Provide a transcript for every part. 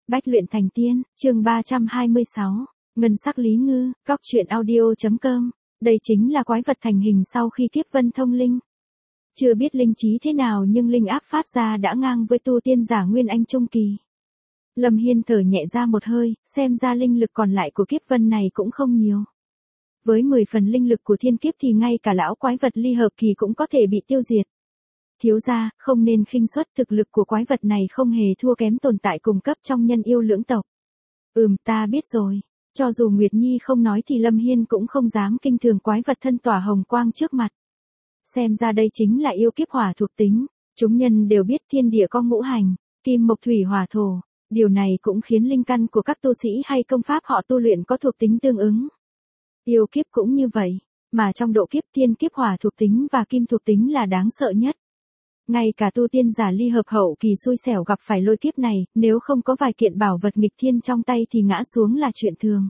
Bách luyện thành tiên, chương 326, ngân sắc lý ngư, góc truyện audio.com. Đây chính là quái vật thành hình sau khi kiếp vân thông linh. Chưa biết linh trí thế nào nhưng linh áp phát ra đã ngang với tu tiên giả Nguyên Anh Trung Kỳ. Lâm Hiên thở nhẹ ra một hơi, xem ra linh lực còn lại của kiếp vân này cũng không nhiều. Với 10 phần linh lực của thiên kiếp thì ngay cả lão quái vật ly hợp kỳ cũng có thể bị tiêu diệt. Thiếu gia, không nên khinh suất, thực lực của quái vật này không hề thua kém tồn tại cùng cấp trong nhân yêu lưỡng tộc. Ta biết rồi. Cho dù Nguyệt Nhi không nói thì Lâm Hiên cũng không dám kinh thường quái vật thân tỏa hồng quang trước mặt. Xem ra đây chính là yêu kiếp hỏa thuộc tính. Chúng nhân đều biết thiên địa có ngũ hành, kim mộc thủy hỏa thổ. Điều này cũng khiến linh căn của các tu sĩ hay công pháp họ tu luyện có thuộc tính tương ứng. Yêu kiếp cũng như vậy, mà trong độ kiếp thiên kiếp hỏa thuộc tính và kim thuộc tính là đáng sợ nhất. Ngay cả tu tiên giả ly hợp hậu kỳ xui xẻo gặp phải lôi kiếp này, nếu không có vài kiện bảo vật nghịch thiên trong tay thì ngã xuống là chuyện thường.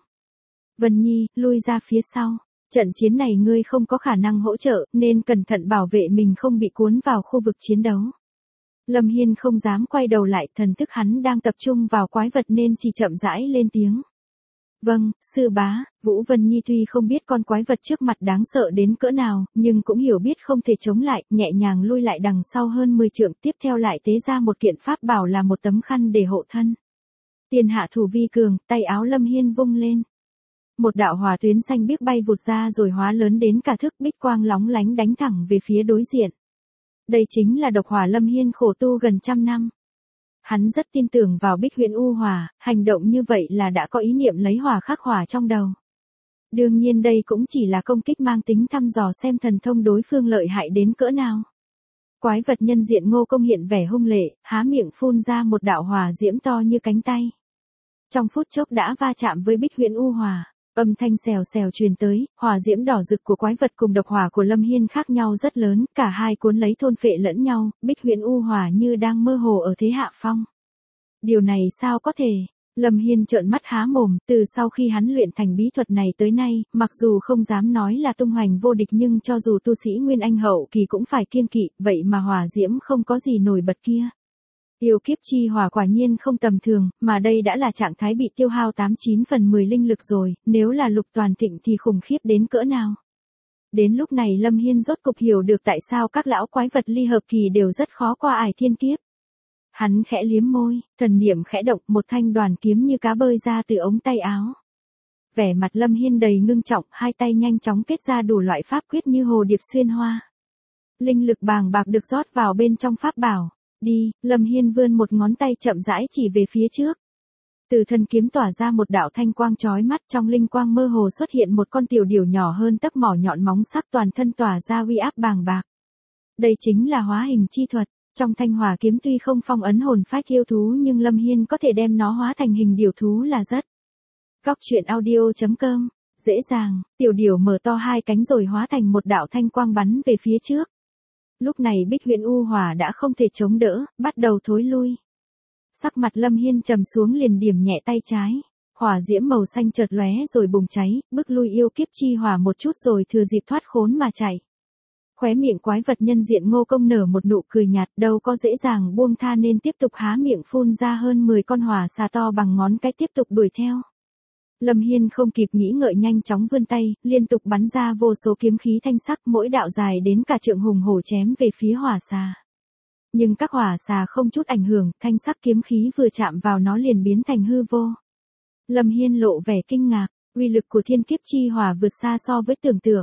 Vân Nhi, lui ra phía sau. Trận chiến này ngươi không có khả năng hỗ trợ, nên cẩn thận bảo vệ mình không bị cuốn vào khu vực chiến đấu. Lâm Hiên không dám quay đầu lại, thần thức hắn đang tập trung vào quái vật nên chỉ chậm rãi lên tiếng. Vâng, sư bá. Vũ Vân Nhi tuy không biết con quái vật trước mặt đáng sợ đến cỡ nào, nhưng cũng hiểu biết không thể chống lại, nhẹ nhàng lui lại đằng sau hơn 10 trượng, tiếp theo lại tế ra một kiện pháp bảo là một tấm khăn để hộ thân. Tiền hạ thủ vi cường, tay áo Lâm Hiên vung lên. Một đạo hỏa tuyến xanh biếc bay vụt ra rồi hóa lớn đến cả thước, bích quang lóng lánh đánh thẳng về phía đối diện. Đây chính là độc hỏa Lâm Hiên khổ tu gần 100 năm. Hắn rất tin tưởng vào Bích Huyền U Hỏa, hành động như vậy là đã có ý niệm lấy hỏa khắc hỏa trong đầu. Đương nhiên đây cũng chỉ là công kích mang tính thăm dò xem thần thông đối phương lợi hại đến cỡ nào. Quái vật nhân diện Ngô Công hiện vẻ hung lệ, há miệng phun ra một đạo hỏa diễm to như cánh tay. Trong phút chốc đã va chạm với Bích Huyền U Hỏa, âm thanh xèo xèo truyền tới, hỏa diễm đỏ rực của quái vật cùng độc hỏa của Lâm Hiên khác nhau rất lớn, cả hai cuốn lấy thôn phệ lẫn nhau, Bích Huyền U Hỏa như đang mơ hồ ở thế hạ phong. Điều này sao có thể? Lâm Hiên trợn mắt há mồm, từ sau khi hắn luyện thành bí thuật này tới nay, mặc dù không dám nói là tung hoành vô địch nhưng cho dù tu sĩ Nguyên Anh hậu kỳ cũng phải kiêng kỵ, vậy mà hỏa diễm không có gì nổi bật kia. Yêu kiếp chi hỏa quả nhiên không tầm thường, mà đây đã là trạng thái bị tiêu hao 89 phần 10 linh lực rồi, nếu là lục toàn thịnh thì khủng khiếp đến cỡ nào. Đến lúc này Lâm Hiên rốt cục hiểu được tại sao các lão quái vật ly hợp kỳ đều rất khó qua ải thiên kiếp. Hắn khẽ liếm môi, thần niệm khẽ động, một thanh đoàn kiếm như cá bơi ra từ ống tay áo. Vẻ mặt Lâm Hiên đầy ngưng trọng, hai tay nhanh chóng kết ra đủ loại pháp quyết như hồ điệp xuyên hoa. Linh lực bàng bạc được rót vào bên trong pháp bảo. Đi, Lâm Hiên vươn một ngón tay chậm rãi chỉ về phía trước. Từ thân kiếm tỏa ra một đạo thanh quang chói mắt, trong linh quang mơ hồ xuất hiện một con tiểu điểu nhỏ hơn tấc mỏ nhọn móng sắc, toàn thân tỏa ra uy áp bàng bạc. Đây chính là hóa hình chi thuật. Trong thanh hỏa kiếm tuy không phong ấn hồn phách yêu thú nhưng Lâm Hiên có thể đem nó hóa thành hình điểu thú là rất. Góc truyện audio.com, dễ dàng, tiểu điểu mở to hai cánh rồi hóa thành một đạo thanh quang bắn về phía trước. Lúc này Bích Huyền U Hỏa đã không thể chống đỡ, bắt đầu thối lui. Sắc mặt Lâm Hiên trầm xuống, liền điểm nhẹ tay trái. Hỏa diễm màu xanh chợt lóe rồi bùng cháy, bức lui yêu kiếp chi hỏa một chút rồi thừa dịp thoát khốn mà chạy. Khóe miệng quái vật nhân diện Ngô Công nở một nụ cười nhạt, đâu có dễ dàng buông tha nên tiếp tục há miệng phun ra hơn 10 con hỏa xà to bằng ngón cái tiếp tục đuổi theo. Lâm Hiên không kịp nghĩ ngợi nhanh chóng vươn tay, liên tục bắn ra vô số kiếm khí thanh sắc, mỗi đạo dài đến cả trượng hùng hổ chém về phía hỏa xà. Nhưng các hỏa xà không chút ảnh hưởng, thanh sắc kiếm khí vừa chạm vào nó liền biến thành hư vô. Lâm Hiên lộ vẻ kinh ngạc, uy lực của thiên kiếp chi hỏa vượt xa so với tưởng tượng.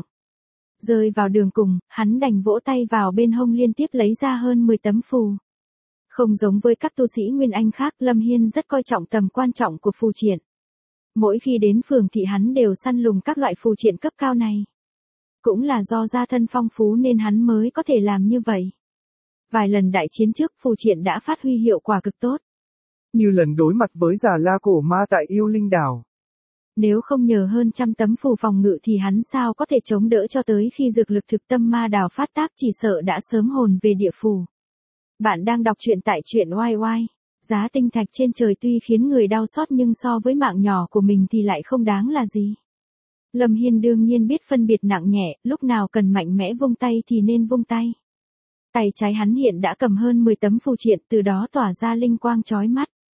Rơi vào đường cùng, hắn đành vỗ tay vào bên hông liên tiếp lấy ra hơn 10 tấm phù. Không giống với các tu sĩ Nguyên Anh khác, Lâm Hiên rất coi trọng tầm quan trọng của phù triện. Mỗi khi đến phường thị hắn đều săn lùng các loại phù triện cấp cao này. Cũng là do gia thân phong phú nên hắn mới có thể làm như vậy. Vài lần đại chiến trước phù triện đã phát huy hiệu quả cực tốt. Như lần đối mặt với Già La Cổ Ma tại Yêu Linh Đảo. Nếu không nhờ hơn 100 tấm phù phòng ngự thì hắn sao có thể chống đỡ cho tới khi dược lực thực tâm ma đảo phát tác, chỉ sợ đã sớm hồn về địa phủ. Bạn đang đọc truyện tại truyện YY. Giá tinh thạch trên trời tuy khiến người đau xót nhưng so với mạng nhỏ của mình thì lại không đáng là gì. Lâm Hiên đương nhiên biết phân biệt nặng nhẹ, lúc nào cần mạnh mẽ vung tay thì nên vung tay. Tay trái hắn hiện đã cầm hơn 10 tấm phù triện, từ đó tỏa ra linh quang chói mắt.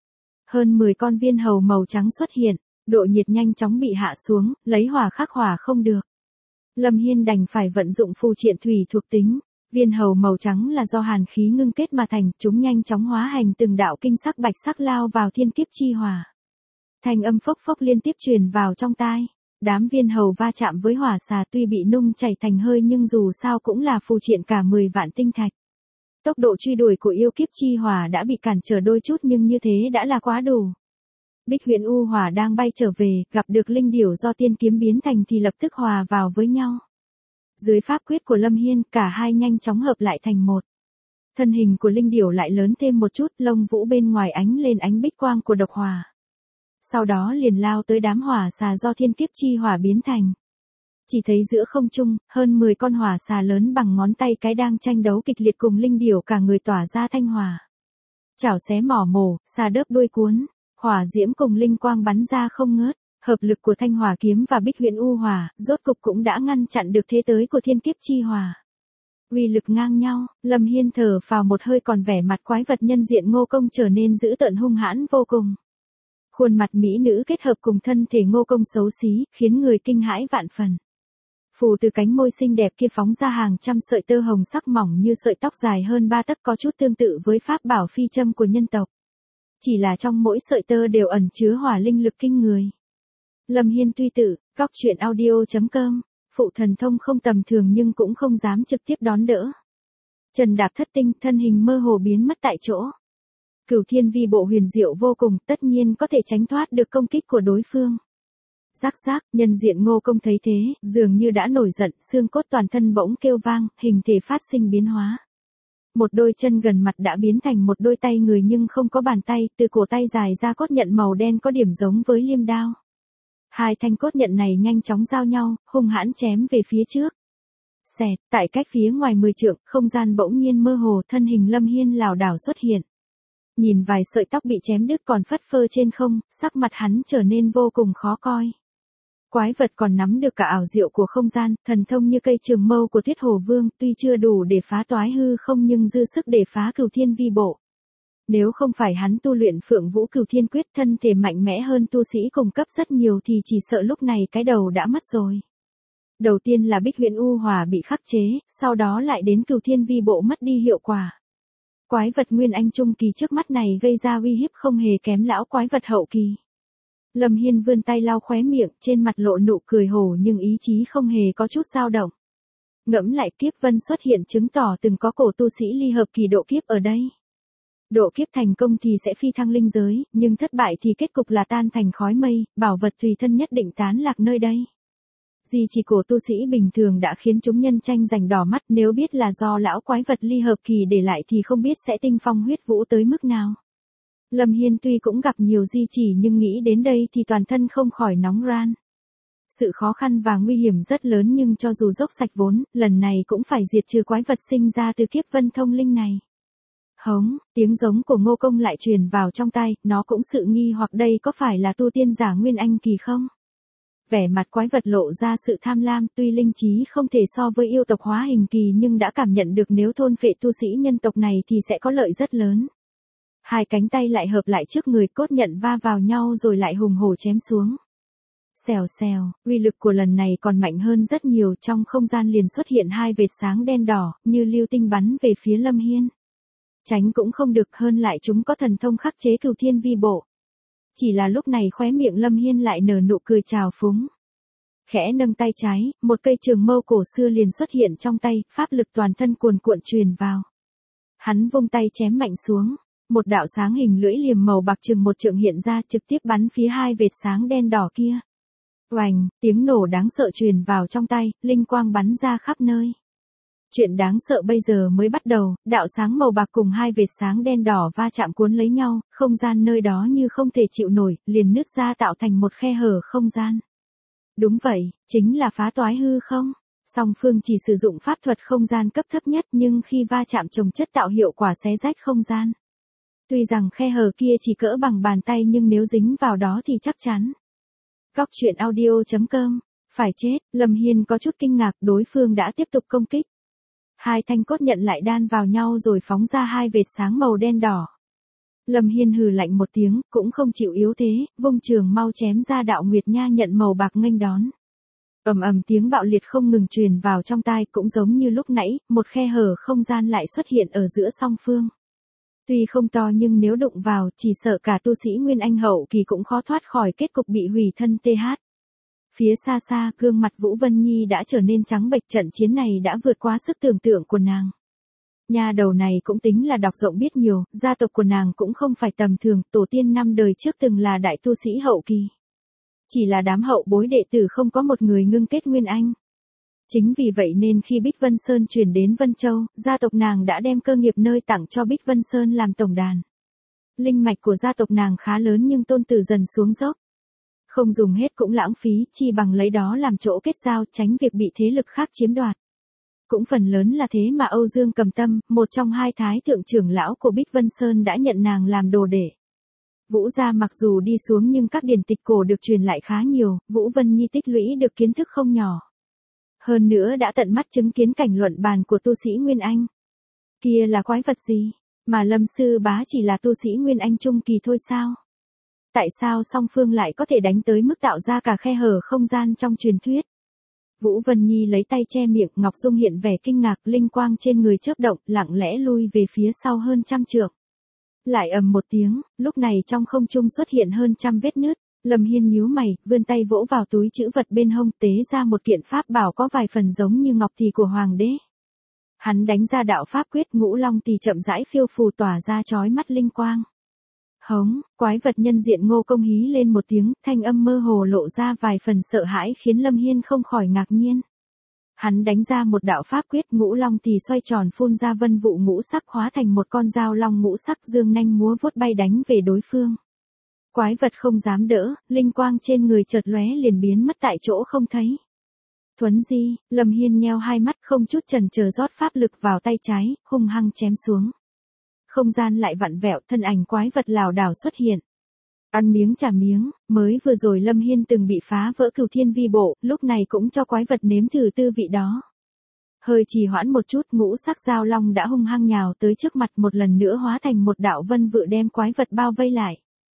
Hơn 10 con viên hầu màu trắng xuất hiện, độ nhiệt nhanh chóng bị hạ xuống, lấy hỏa khắc hỏa không được. Lâm Hiên đành phải vận dụng phù triện thủy thuộc tính. Viên hầu màu trắng là do hàn khí ngưng kết mà thành, chúng nhanh chóng hóa thành từng đạo kinh sắc bạch sắc lao vào thiên kiếp chi hỏa. Thanh âm phốc phốc liên tiếp truyền vào trong tai. Đám viên hầu va chạm với hỏa xà tuy bị nung chảy thành hơi nhưng dù sao cũng là phù triện cả 10 vạn tinh thạch. Tốc độ truy đuổi của yêu kiếp chi hỏa đã bị cản trở đôi chút nhưng như thế đã là quá đủ. Bích Huyền U Hỏa đang bay trở về, gặp được linh điểu do tiên kiếm biến thành thì lập tức hòa vào với nhau. Dưới pháp quyết của Lâm Hiên, cả hai nhanh chóng hợp lại thành một. Thân hình của linh điểu lại lớn thêm một chút, lông vũ bên ngoài ánh lên ánh bích quang của độc hỏa. Sau đó liền lao tới đám hỏa xà do thiên kiếp chi hỏa biến thành. Chỉ thấy giữa không trung, hơn 10 con hỏa xà lớn bằng ngón tay cái đang tranh đấu kịch liệt cùng linh điểu cả người tỏa ra thanh hỏa. Chảo xé mỏ mổ, xà đớp đuôi cuốn, hỏa diễm cùng linh quang bắn ra không ngớt. Hợp lực của Thanh Hỏa kiếm và Bích Huyền U Hỏa, rốt cục cũng đã ngăn chặn được thế tới của thiên kiếp chi hỏa. Uy lực ngang nhau, Lâm Hiên thở phào một hơi, còn vẻ mặt quái vật nhân diện Ngô Công trở nên dữ tợn hung hãn vô cùng. Khuôn mặt mỹ nữ kết hợp cùng thân thể Ngô Công xấu xí, khiến người kinh hãi vạn phần. Phù từ cánh môi xinh đẹp kia phóng ra hàng trăm sợi tơ hồng sắc mỏng như sợi tóc dài hơn 3 tấc, có chút tương tự với pháp bảo phi châm của nhân tộc. Chỉ là trong mỗi sợi tơ đều ẩn chứa hỏa linh lực kinh người. Lâm Hiên tuy tự, góc truyện audio.com, phụ thần thông không tầm thường nhưng cũng không dám trực tiếp đón đỡ. Trần đạp thất tinh, thân hình mơ hồ biến mất tại chỗ. Cửu Thiên Vi bộ huyền diệu vô cùng, tất nhiên có thể tránh thoát được công kích của đối phương. Rắc rắc, nhân diện Ngô Công thấy thế, dường như đã nổi giận, xương cốt toàn thân bỗng kêu vang, hình thể phát sinh biến hóa. Một đôi chân gần mặt đã biến thành một đôi tay người nhưng không có bàn tay, từ cổ tay dài ra cốt nhận màu đen có điểm giống với liêm đao. Hai thanh cốt nhận này nhanh chóng giao nhau, hung hãn chém về phía trước. Xẹt, tại cách phía ngoài 10 trượng, không gian bỗng nhiên mơ hồ, thân hình Lâm Hiên lảo đảo xuất hiện. Nhìn vài sợi tóc bị chém đứt còn phất phơ trên không, sắc mặt hắn trở nên vô cùng khó coi. Quái vật còn nắm được cả ảo diệu của không gian, thần thông như cây trường mâu của Tuyết Hồ Vương, tuy chưa đủ để phá toái hư không nhưng dư sức để phá Cửu Thiên Vi bộ. Nếu không phải hắn tu luyện Phượng Vũ Cửu Thiên Quyết, thân thể mạnh mẽ hơn tu sĩ cùng cấp rất nhiều thì chỉ sợ lúc này cái đầu đã mất rồi. Đầu tiên là Bích Huyền U Hỏa bị khắc chế, sau đó lại đến Cửu Thiên Vi bộ mất đi hiệu quả. Quái vật Nguyên Anh trung kỳ trước mắt này gây ra uy hiếp không hề kém lão quái vật hậu kỳ. Lâm Hiên vươn tay lau khóe miệng, trên mặt lộ nụ cười hổ nhưng ý chí không hề có chút dao động. Ngẫm lại, kiếp vân xuất hiện chứng tỏ từng có cổ tu sĩ ly hợp kỳ độ kiếp ở đây. Độ kiếp thành công thì sẽ phi thăng linh giới, nhưng thất bại thì kết cục là tan thành khói mây, bảo vật tùy thân nhất định tán lạc nơi đây. Di chỉ cổ tu sĩ bình thường đã khiến chúng nhân tranh giành đỏ mắt, nếu biết là do lão quái vật ly hợp kỳ để lại thì không biết sẽ tinh phong huyết vũ tới mức nào. Lâm Hiên tuy cũng gặp nhiều di chỉ nhưng nghĩ đến đây thì toàn thân không khỏi nóng ran. Sự khó khăn và nguy hiểm rất lớn nhưng cho dù dốc sạch vốn, lần này cũng phải diệt trừ quái vật sinh ra từ kiếp vân thông linh này. Hống, tiếng giống của Ngô Công lại truyền vào trong tai, nó cũng sự nghi hoặc đây có phải là tu tiên giả Nguyên Anh kỳ không? Vẻ mặt quái vật lộ ra sự tham lam, tuy linh trí không thể so với yêu tộc hóa hình kỳ nhưng đã cảm nhận được nếu thôn phệ tu sĩ nhân tộc này thì sẽ có lợi rất lớn. Hai cánh tay lại hợp lại trước người, cốt nhận va vào nhau rồi lại hùng hổ chém xuống. Xèo xèo, uy lực của lần này còn mạnh hơn rất nhiều, trong không gian liền xuất hiện hai vệt sáng đen đỏ, như lưu tinh bắn về phía Lâm Hiên. Tránh cũng không được, hơn lại chúng có thần thông khắc chế Cửu Thiên Vi bộ. Chỉ là lúc này khóe miệng Lâm Hiên lại nở nụ cười trào phúng. Khẽ nâng tay trái, một cây trường mâu cổ xưa liền xuất hiện trong tay, pháp lực toàn thân cuồn cuộn truyền vào. Hắn vung tay chém mạnh xuống, một đạo sáng hình lưỡi liềm màu bạc chừng một trượng hiện ra trực tiếp bắn phía hai vệt sáng đen đỏ kia. Oành, tiếng nổ đáng sợ truyền vào trong tay, linh quang bắn ra khắp nơi. Chuyện đáng sợ bây giờ mới bắt đầu, đạo sáng màu bạc cùng hai vệt sáng đen đỏ va chạm cuốn lấy nhau, không gian nơi đó như không thể chịu nổi, liền nứt ra tạo thành một khe hở không gian. Đúng vậy, chính là phá toái hư không? Song phương chỉ sử dụng pháp thuật không gian cấp thấp nhất nhưng khi va chạm chồng chất tạo hiệu quả xé rách không gian. Tuy rằng khe hở kia chỉ cỡ bằng bàn tay nhưng nếu dính vào đó thì chắc chắn. Góc truyện audio.com, phải chết, Lâm Hiên có chút kinh ngạc, đối phương đã tiếp tục công kích. Hai thanh cốt nhận lại đan vào nhau rồi phóng ra hai vệt sáng màu đen đỏ. Lâm Hiên hừ lạnh một tiếng, cũng không chịu yếu thế, vung trường mau chém ra đạo nguyệt nha nhận màu bạc nghênh đón. Ầm ầm tiếng bạo liệt không ngừng truyền vào trong tai, cũng giống như lúc nãy, một khe hở không gian lại xuất hiện ở giữa song phương. Tuy không to nhưng nếu đụng vào, chỉ sợ cả tu sĩ Nguyên Anh hậu kỳ cũng khó thoát khỏi kết cục bị hủy thân TH. Phía xa xa, gương mặt Vũ Vân Nhi đã trở nên trắng bệch, trận chiến này đã vượt quá sức tưởng tượng của nàng. Nha đầu này cũng tính là đọc rộng biết nhiều, gia tộc của nàng cũng không phải tầm thường, tổ tiên 5 đời trước từng là đại tu sĩ hậu kỳ. Chỉ là đám hậu bối đệ tử không có một người ngưng kết Nguyên Anh. Chính vì vậy nên khi Bích Vân Sơn chuyển đến Vân Châu, gia tộc nàng đã đem cơ nghiệp nơi tặng cho Bích Vân Sơn làm tổng đàn. Linh mạch của gia tộc nàng khá lớn nhưng tôn tử dần xuống dốc. Không dùng hết cũng lãng phí, chi bằng lấy đó làm chỗ kết giao, tránh việc bị thế lực khác chiếm đoạt. Cũng phần lớn là thế mà Âu Dương Cầm Tâm, một trong hai thái thượng trưởng lão của Bích Vân Sơn đã nhận nàng làm đồ đệ. Vũ gia mặc dù đi xuống nhưng các điển tịch cổ được truyền lại khá nhiều, Vũ Vân Nhi tích lũy được kiến thức không nhỏ. Hơn nữa đã tận mắt chứng kiến cảnh luận bàn của tu sĩ Nguyên Anh. Kia là quái vật gì? Mà Lâm Sư Bá chỉ là tu sĩ Nguyên Anh trung kỳ thôi sao? Tại sao song phương lại có thể đánh tới mức tạo ra cả khe hở không gian trong truyền thuyết? Vũ Vân Nhi lấy tay che miệng, Ngọc Dung hiện vẻ kinh ngạc, linh quang trên người chớp động, lặng lẽ lui về phía sau hơn trăm trượng. Lại ầm một tiếng, lúc này trong không trung xuất hiện hơn trăm vết nứt. Lâm Hiên nhíu mày, vươn tay vỗ vào túi trữ vật bên hông, tế ra một kiện pháp bảo có vài phần giống như ngọc thì của hoàng đế. Hắn đánh ra đạo pháp quyết, ngũ long tỳ chậm rãi phiêu phù tỏa ra chói mắt linh quang. Hống, quái vật nhân diện Ngô Công hí lên một tiếng, thanh âm mơ hồ lộ ra vài phần sợ hãi khiến Lâm Hiên không khỏi ngạc nhiên. Hắn đánh ra một đạo pháp quyết, ngũ long tỳ xoay tròn phun ra vân vụ ngũ sắc hóa thành một con dao long ngũ sắc dương nanh múa vuốt bay đánh về đối phương. Quái vật không dám đỡ, linh quang trên người chợt lóe liền biến mất tại chỗ không thấy. Thuấn di, Lâm Hiên nheo hai mắt không chút chần chờ rót pháp lực vào tay trái, hung hăng chém xuống. Không gian lại vặn vẹo, thân ảnh quái vật lảo đảo xuất hiện. Ăn miếng trả miếng, mới vừa rồi Lâm Hiên từng bị phá vỡ Cửu Thiên Vi Bộ, lúc này cũng cho quái vật nếm thử tư vị đó. Hơi trì hoãn một chút, ngũ sắc dao long đã hung hăng nhào tới trước mặt, một lần nữa hóa thành một đạo vân vự đem quái vật bao vây lại.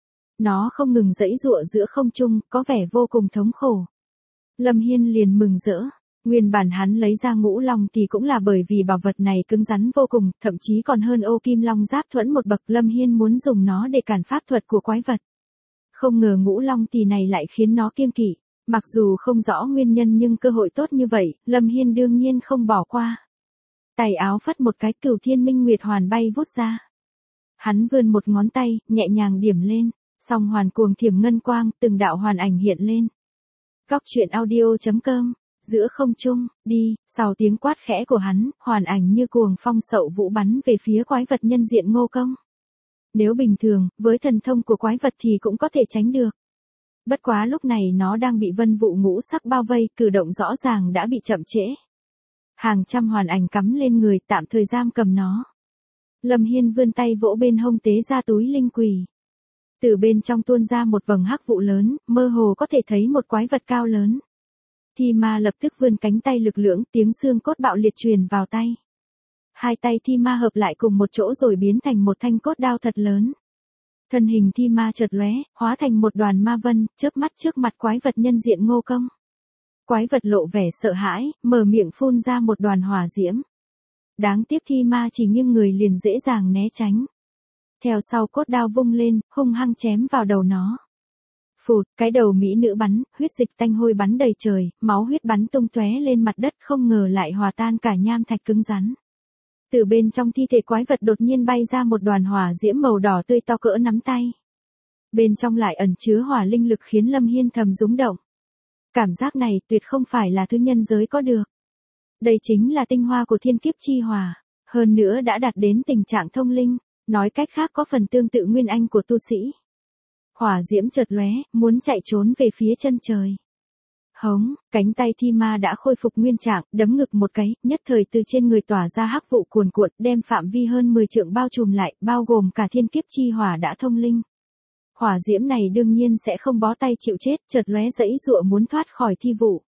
Nó không ngừng giãy giụa giữa không trung, có vẻ vô cùng thống khổ. Lâm Hiên liền mừng rỡ. Nguyên bản hắn lấy ra ngũ long thì cũng là bởi vì bảo vật này cứng rắn vô cùng, thậm chí còn hơn ô kim long giáp thuẫn một bậc. Lâm Hiên muốn dùng nó để cản pháp thuật của quái vật. Không ngờ ngũ long tỳ này lại khiến nó kiêng kỵ. Mặc dù không rõ nguyên nhân nhưng cơ hội tốt như vậy, Lâm Hiên đương nhiên không bỏ qua. Tay áo phất một cái, Cửu Thiên Minh Nguyệt hoàn bay vút ra. Hắn vươn một ngón tay, nhẹ nhàng điểm lên, song hoàn cuồng thiểm ngân quang, từng đạo hoàn ảnh hiện lên. Góc truyện audio.com, giữa không trung, đi, sau tiếng quát khẽ của hắn, hoàn ảnh như cuồng phong sậu vũ bắn về phía quái vật nhân diện Ngô Công. Nếu bình thường, với thần thông của quái vật thì cũng có thể tránh được. Bất quá lúc này nó đang bị vân vụ ngũ sắc bao vây, cử động rõ ràng đã bị chậm trễ. Hàng trăm hoàn ảnh cắm lên người, tạm thời giam cầm nó. Lâm Hiên vươn tay vỗ bên hông tế ra túi linh quỷ. Từ bên trong tuôn ra một vầng hắc vụ lớn, mơ hồ có thể thấy một quái vật cao lớn. Thi ma lập tức vươn cánh tay lực lưỡng, tiếng xương cốt bạo liệt truyền vào tay. Hai tay thi ma hợp lại cùng một chỗ rồi biến thành một thanh cốt đao thật lớn. Thân hình thi ma chợt lóe, hóa thành một đoàn ma vân, chớp mắt trước mặt quái vật nhân diện Ngô Công. Quái vật lộ vẻ sợ hãi, mở miệng phun ra một đoàn hỏa diễm. Đáng tiếc thi ma chỉ nghiêng người liền dễ dàng né tránh. Theo sau cốt đao vung lên, hung hăng chém vào đầu nó. Phụt, cái đầu mỹ nữ bắn, huyết dịch tanh hôi bắn đầy trời, máu huyết bắn tung tóe lên mặt đất, không ngờ lại hòa tan cả nham thạch cứng rắn. Từ bên trong thi thể quái vật đột nhiên bay ra một đoàn hỏa diễm màu đỏ tươi to cỡ nắm tay. Bên trong lại ẩn chứa hỏa linh lực khiến Lâm Hiên thầm rúng động. Cảm giác này tuyệt không phải là thứ nhân giới có được. Đây chính là tinh hoa của thiên kiếp chi hỏa, hơn nữa đã đạt đến tình trạng thông linh, nói cách khác có phần tương tự nguyên anh của tu sĩ. Hỏa diễm chợt lóe, muốn chạy trốn về phía chân trời. Hống, cánh tay thi ma đã khôi phục nguyên trạng, đấm ngực một cái, nhất thời từ trên người tỏa ra hắc vụ cuồn cuộn, đem phạm vi hơn 10 trượng bao trùm lại, bao gồm cả thiên kiếp chi hỏa đã thông linh. Hỏa diễm này đương nhiên sẽ không bó tay chịu chết, chợt lóe giãy giụa muốn thoát khỏi thi vụ.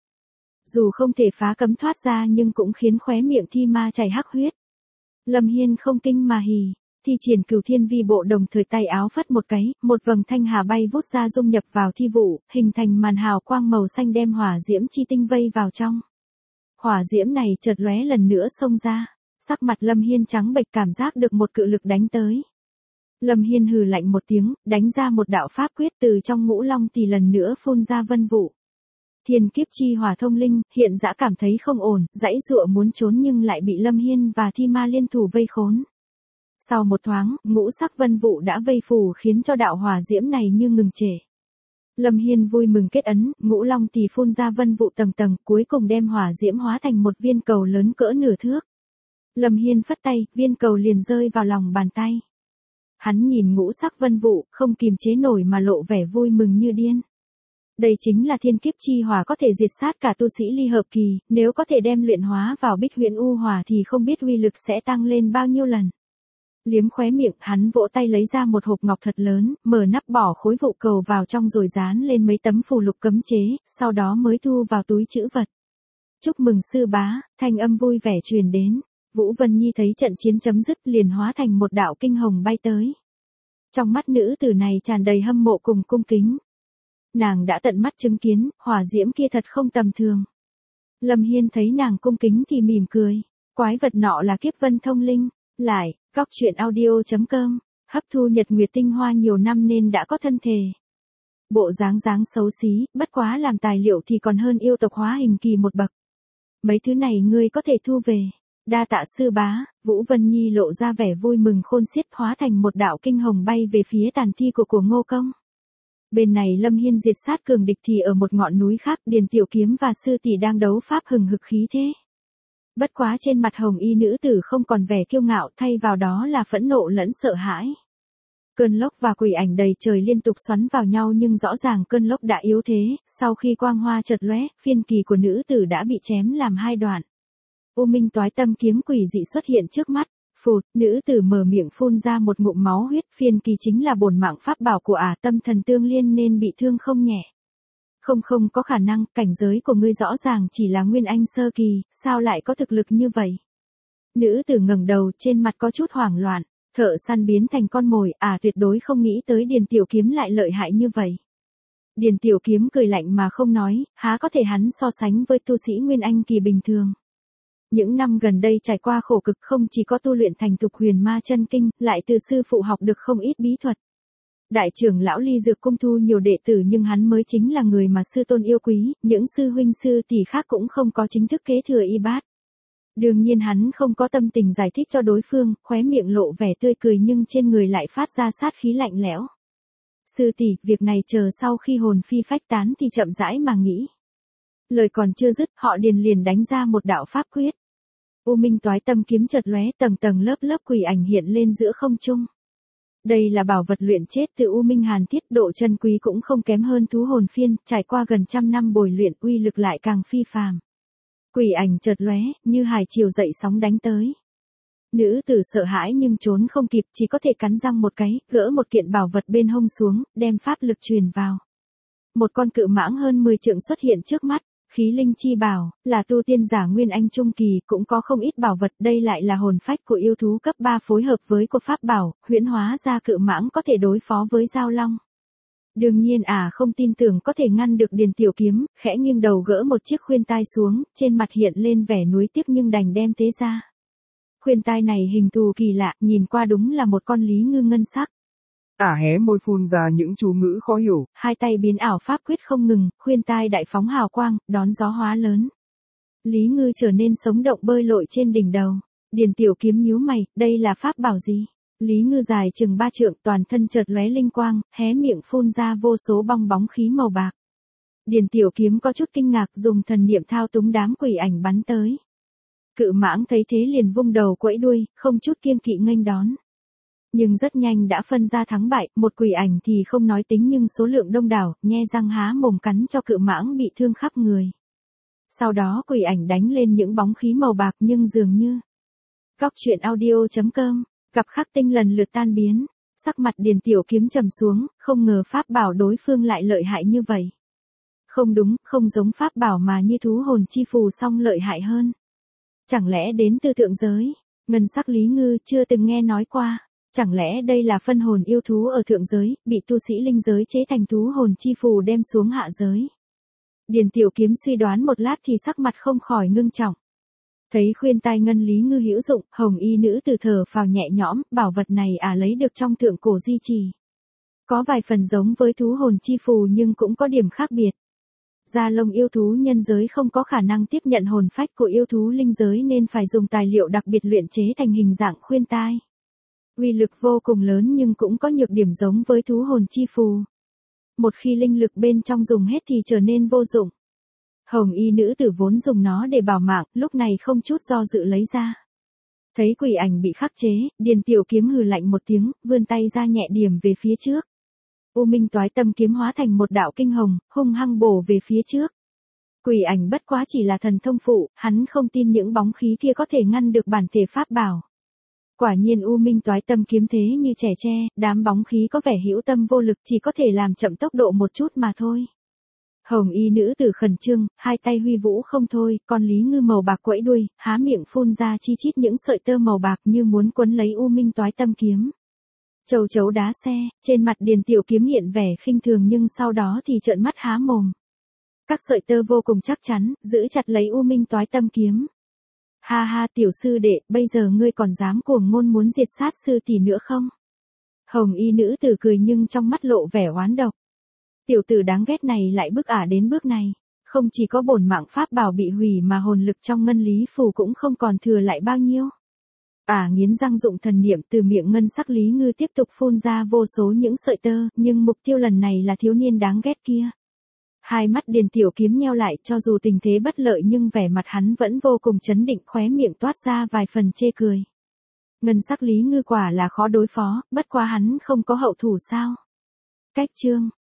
Dù không thể phá cấm thoát ra nhưng cũng khiến khóe miệng thi ma chảy hắc huyết. Lâm Hiên không kinh mà hỉ, thi triển Cửu Thiên Vi Bộ đồng thời tay áo phất một cái, một vầng thanh hà bay vút ra dung nhập vào thi vụ, hình thành màn hào quang màu xanh đem hỏa diễm chi tinh vây vào trong. Hỏa diễm này chợt lóe lần nữa xông ra, sắc mặt Lâm Hiên trắng bệch cảm giác được một cự lực đánh tới. Lâm Hiên hừ lạnh một tiếng, đánh ra một đạo pháp quyết từ trong Ngũ Long Tỳ lần nữa phun ra vân vụ. Thiên kiếp chi hỏa thông linh, hiện dã cảm thấy không ổn, giãy giụa muốn trốn nhưng lại bị Lâm Hiên và Thi Ma liên thủ vây khốn. Sau một thoáng, ngũ sắc vân vụ đã vây phủ khiến cho đạo hỏa diễm này như ngừng trệ. Lâm Hiên vui mừng kết ấn, Ngũ Long Tỳ phun ra vân vụ tầng tầng, cuối cùng đem hỏa diễm hóa thành một viên cầu lớn cỡ nửa thước. Lâm Hiên phất tay, viên cầu liền rơi vào lòng bàn tay. Hắn nhìn ngũ sắc vân vụ, không kìm chế nổi mà lộ vẻ vui mừng như điên. Đây chính là thiên kiếp chi hỏa có thể diệt sát cả tu sĩ ly hợp kỳ, nếu có thể đem luyện hóa vào Bích Huyền U hỏa thì không biết uy lực sẽ tăng lên bao nhiêu lần. Liếm khóe miệng, hắn vỗ tay lấy ra một hộp ngọc thật lớn, mở nắp bỏ khối vụ cầu vào trong rồi dán lên mấy tấm phù lục cấm chế, sau đó mới thu vào túi trữ vật. Chúc mừng sư bá, thanh âm vui vẻ truyền đến. Vũ Vân Nhi thấy trận chiến chấm dứt liền hóa thành một đạo kinh hồng bay tới. Trong mắt nữ tử này tràn đầy hâm mộ cùng cung kính. Nàng đã tận mắt chứng kiến, hỏa diễm kia thật không tầm thường. Lâm Hiên thấy nàng cung kính thì mỉm cười. Quái vật nọ là kiếp vân thông linh. Lại, Cóc Truyện Audio.com, hấp thu nhật nguyệt tinh hoa nhiều năm nên đã có thân thể. Bộ dáng xấu xí, bất quá làm tài liệu thì còn hơn yêu tộc hóa hình kỳ một bậc. Mấy thứ này ngươi có thể thu về. Đa tạ sư bá, Vũ Vân Nhi lộ ra vẻ vui mừng khôn xiết hóa thành một đạo kinh hồng bay về phía tàn thi của Ngô Công. Bên này Lâm Hiên diệt sát cường địch thì ở một ngọn núi khác Điền Tiểu Kiếm và sư tỷ đang đấu pháp hừng hực khí thế. Bất quá trên mặt hồng y nữ tử không còn vẻ kiêu ngạo thay vào đó là phẫn nộ lẫn sợ hãi. Cơn lốc và quỷ ảnh đầy trời liên tục xoắn vào nhau nhưng rõ ràng cơn lốc đã yếu thế, sau khi quang hoa chợt lóe, phiên kỳ của nữ tử đã bị chém làm hai đoạn. U Minh Toái Tâm kiếm quỷ dị xuất hiện trước mắt, phụt, nữ tử mở miệng phun ra một ngụm máu huyết, phiên kỳ chính là bổn mạng pháp bảo của Tâm Thần Tương Liên nên bị thương không nhẹ. Không có khả năng, cảnh giới của ngươi rõ ràng chỉ là Nguyên Anh sơ kỳ, sao lại có thực lực như vậy? Nữ tử ngẩng đầu, trên mặt có chút hoảng loạn, thợ săn biến thành con mồi, tuyệt đối không nghĩ tới Điền Tiểu Kiếm lại lợi hại như vậy. Điền Tiểu Kiếm cười lạnh mà không nói, há có thể hắn so sánh với tu sĩ Nguyên Anh kỳ bình thường. Những năm gần đây trải qua khổ cực không chỉ có tu luyện thành thục huyền ma chân kinh, lại từ sư phụ học được không ít bí thuật. Đại trưởng lão Ly Dược Cung thu nhiều đệ tử nhưng hắn mới chính là người mà sư tôn yêu quý, những sư huynh sư tỷ khác cũng không có chính thức kế thừa y bát. Đương nhiên hắn không có tâm tình giải thích cho đối phương, khóe miệng lộ vẻ tươi cười nhưng trên người lại phát ra sát khí lạnh lẽo. Sư tỷ, việc này chờ sau khi hồn phi phách tán thì chậm rãi mà nghĩ. Lời còn chưa dứt, họ Điền liền đánh ra một đạo pháp quyết. U Minh Toái Tâm kiếm chợt lóe, tầng tầng lớp lớp quỷ ảnh hiện lên giữa không trung. Đây là bảo vật luyện chết từ U Minh Hàn Thiết, độ chân quý cũng không kém hơn thú hồn phiên, trải qua gần trăm năm bồi luyện, uy lực lại càng phi phàm. Quỷ ảnh chợt lóe, như hải triều dậy sóng đánh tới. Nữ tử sợ hãi nhưng trốn không kịp, chỉ có thể cắn răng một cái, gỡ một kiện bảo vật bên hông xuống, đem pháp lực truyền vào. Một con cự mãng hơn 10 trượng xuất hiện trước mắt. Khí linh chi bảo, là tu tiên giả Nguyên Anh trung kỳ, cũng có không ít bảo vật, đây lại là hồn phách của yêu thú cấp 3 phối hợp với của pháp bảo, huyễn hóa ra cự mãng có thể đối phó với giao long. Đương nhiên không tin tưởng có thể ngăn được Điền Tiểu Kiếm, khẽ nghiêng đầu gỡ một chiếc khuyên tai xuống, trên mặt hiện lên vẻ nuối tiếc nhưng đành đem tế ra. Khuyên tai này hình thù kỳ lạ, nhìn qua đúng là một con lý ngư ngân sắc. Hé môi phun ra những chú ngữ khó hiểu. Hai tay biến ảo pháp quyết không ngừng, khuyên tai đại phóng hào quang, đón gió hóa lớn. Lý ngư trở nên sống động bơi lội trên đỉnh đầu. Điền Tiểu Kiếm nhíu mày, đây là pháp bảo gì? Lý ngư dài chừng 3 trượng, toàn thân chợt lóe linh quang, hé miệng phun ra vô số bong bóng khí màu bạc. Điền Tiểu Kiếm có chút kinh ngạc, dùng thần niệm thao túng đám quỷ ảnh bắn tới. Cự mãng thấy thế liền vung đầu quẫy đuôi, không chút kiêng kỵ nghênh đón. Nhưng rất nhanh đã phân ra thắng bại, một quỷ ảnh thì không nói tính nhưng số lượng đông đảo, nhe răng há mồm cắn cho cự mãng bị thương khắp người. Sau đó quỷ ảnh đánh lên những bóng khí màu bạc nhưng dường như. Cóc Truyện Audio.com, gặp khắc tinh lần lượt tan biến, sắc mặt Điền Tiểu Kiếm trầm xuống, không ngờ pháp bảo đối phương lại lợi hại như vậy. Không đúng, không giống pháp bảo mà như thú hồn chi phù song lợi hại hơn. Chẳng lẽ đến từ thượng giới, ngân sắc Lý Ngư chưa từng nghe nói qua. Chẳng lẽ đây là phân hồn yêu thú ở thượng giới, bị tu sĩ linh giới chế thành thú hồn chi phù đem xuống hạ giới? Điền Tiểu Kiếm suy đoán một lát thì sắc mặt không khỏi ngưng trọng. Thấy khuyên tai ngân lý ngư hữu dụng, hồng y nữ từ thở phào nhẹ nhõm, bảo vật này lấy được trong thượng cổ di trì. Có vài phần giống với thú hồn chi phù nhưng cũng có điểm khác biệt. Da lông yêu thú nhân giới không có khả năng tiếp nhận hồn phách của yêu thú linh giới nên phải dùng tài liệu đặc biệt luyện chế thành hình dạng khuyên tai. Uy lực vô cùng lớn nhưng cũng có nhược điểm giống với thú hồn chi phù. Một khi linh lực bên trong dùng hết thì trở nên vô dụng. Hồng y nữ tử vốn dùng nó để bảo mạng, lúc này không chút do dự lấy ra. Thấy quỷ ảnh bị khắc chế, Điền Tiểu Kiếm hừ lạnh một tiếng, vươn tay ra nhẹ điểm về phía trước. U Minh Toái Tâm kiếm hóa thành một đạo kinh hồng, hung hăng bổ về phía trước. Quỷ ảnh bất quá chỉ là thần thông phụ, hắn không tin những bóng khí kia có thể ngăn được bản thể pháp bảo. Quả nhiên U Minh Toái Tâm kiếm thế như trẻ tre, đám bóng khí có vẻ hữu tâm vô lực chỉ có thể làm chậm tốc độ một chút mà thôi. Hồng y nữ tử khẩn trương, hai tay huy vũ không thôi, con lý ngư màu bạc quẫy đuôi, há miệng phun ra chi chít những sợi tơ màu bạc như muốn quấn lấy U Minh Toái Tâm kiếm. Châu chấu đá xe, trên mặt Điền Tiểu Kiếm hiện vẻ khinh thường nhưng sau đó thì trợn mắt há mồm. Các sợi tơ vô cùng chắc chắn, giữ chặt lấy U Minh Toái Tâm kiếm. Ha ha tiểu sư đệ, bây giờ ngươi còn dám cuồng ngôn muốn diệt sát sư tỷ nữa không? Hồng y nữ tử cười nhưng trong mắt lộ vẻ oán độc. Tiểu tử đáng ghét này lại bức ả đến bước này. Không chỉ có bổn mạng pháp bảo bị hủy mà hồn lực trong ngân lý phù cũng không còn thừa lại bao nhiêu. Nghiến răng dụng thần niệm từ miệng ngân sắc lý ngư tiếp tục phun ra vô số những sợi tơ, nhưng mục tiêu lần này là thiếu niên đáng ghét kia. Hai mắt Điền Tiểu Kiếm nheo lại, cho dù tình thế bất lợi nhưng vẻ mặt hắn vẫn vô cùng chấn định, khóe miệng toát ra vài phần chê cười. Ngân sắc lý ngư quả là khó đối phó, bất quá hắn không có hậu thủ sao? Cách chương